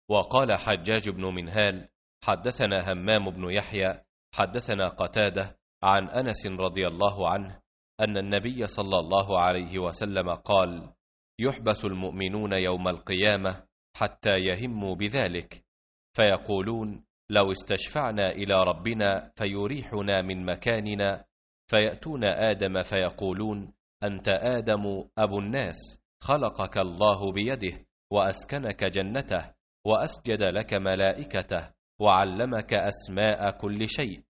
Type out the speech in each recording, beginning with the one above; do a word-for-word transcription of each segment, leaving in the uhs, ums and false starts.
وقال حجاج بن منهال حدثنا همام بن يحيى حدثنا قتادة عن أنس رضي الله عنه أن النبي صلى الله عليه وسلم قال: يحبس المؤمنون يوم القيامة حتى يهموا بذلك، فيقولون: لو استشفعنا إلى ربنا فيريحنا من مكاننا، فيأتون آدم فيقولون: أنت آدم أبو الناس، خلقك الله بيده وأسكنك جنته وأسجد لك ملائكته وعلمك أسماء كل شيء،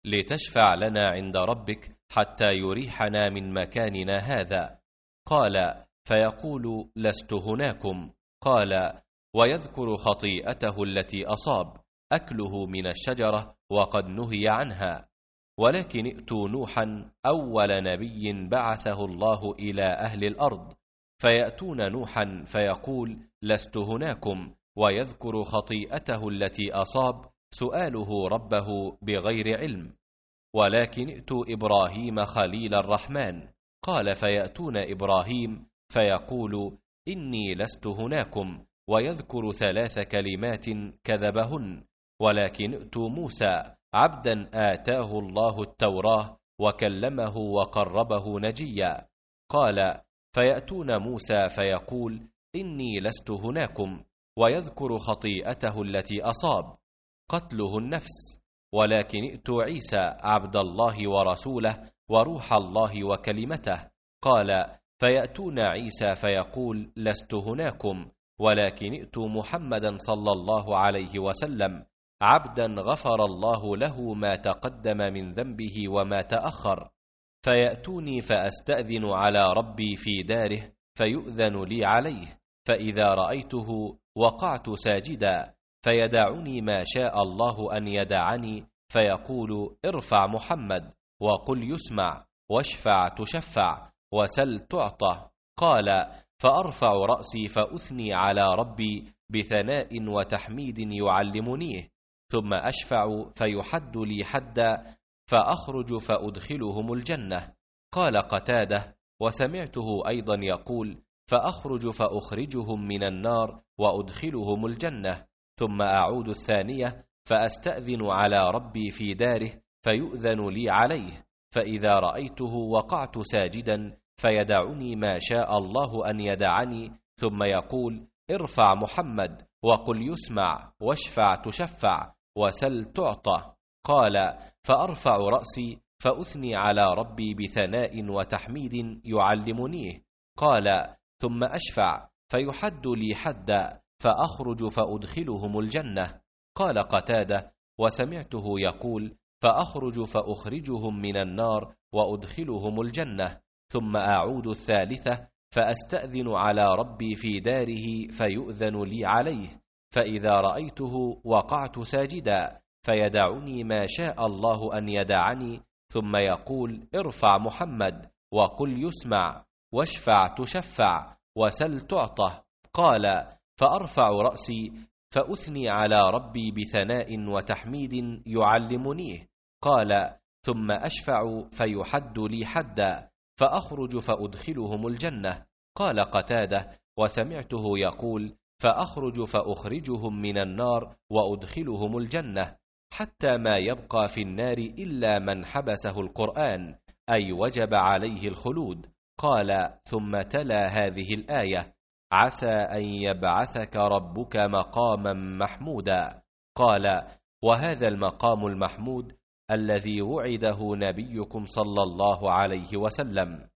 لتشفع لنا عند ربك حتى يريحنا من مكاننا هذا. قال: فيقول: لست هناكم. قال: ويذكر خطيئته التي أصاب، أكله من الشجرة وقد نهي عنها. ولكن ائتوا نوحا أول نبي بعثه الله إلى أهل الأرض، فيأتون نوحا فيقول: لست هناكم، ويذكر خطيئته التي أصاب، سؤاله ربه بغير علم. ولكن ائتوا إبراهيم خليل الرحمن. قال: فيأتون إبراهيم فيقول: إني لست هناكم، ويذكر ثلاث كلمات كذبهن. ولكن ائتوا موسى عبدا آتاه الله التوراة وكلمه وقربه نجيا. قال: فيأتون موسى فيقول: إني لست هناكم، ويذكر خطيئته التي أصاب، قتله النفس. ولكن ائتوا عيسى عبد الله ورسوله وروح الله وكلمته. قال: فيأتون عيسى فيقول: لست هناكم، ولكن ائتوا محمدا صلى الله عليه وسلم عبدا غفر الله له ما تقدم من ذنبه وما تأخر. فيأتوني فأستأذن على ربي في داره فيؤذن لي عليه، فإذا رأيته وقعت ساجدا، فيدعني ما شاء الله أن يدعني، فيقول: ارفع محمد وقل يسمع، واشفع تشفع، وسل تعطى. قال: فأرفع رأسي فأثني على ربي بثناء وتحميد يعلمنيه، ثم أشفع فيحد لي حدا، فأخرج فأدخلهم الجنة. قال قتادة: وسمعته أيضا يقول: فأخرج فأخرجهم من النار وأدخلهم الجنة، ثم أعود الثانية فأستأذن على ربي في داره فيؤذن لي عليه، فإذا رأيته وقعت ساجدا، فيدعني ما شاء الله أن يدعني، ثم يقول: ارفع محمد وقل يسمع، واشفع تشفع، وسل تعطى. قال: فأرفع رأسي فأثني على ربي بثناء وتحميد يعلمنيه. قال: ثم أشفع فيحد لي حدا، فأخرج فأدخلهم الجنة. قال قتادة: وسمعته يقول: فأخرج فأخرجهم من النار وأدخلهم الجنة، ثم أعود الثالثة فأستأذن على ربي في داره فيؤذن لي عليه، فإذا رأيته وقعت ساجدا، فيدعني ما شاء الله أن يدعني، ثم يقول: ارفع محمد وقل يسمع، واشفع تشفع، وسل تعطى. قال: فأرفع رأسي فأثني على ربي بثناء وتحميد يعلمنيه. قال: ثم أشفع فيحد لي حدا، فأخرج فأدخلهم الجنة. قال قتادة: وسمعته يقول: فأخرج فأخرجهم من النار وأدخلهم الجنة، حتى ما يبقى في النار إلا من حبسه القرآن، أي وجب عليه الخلود. قال: ثم تلا هذه الآية: عسى أن يبعثك ربك مقاما محمودا. قال: وهذا المقام المحمود الذي وعده نبيكم صلى الله عليه وسلم.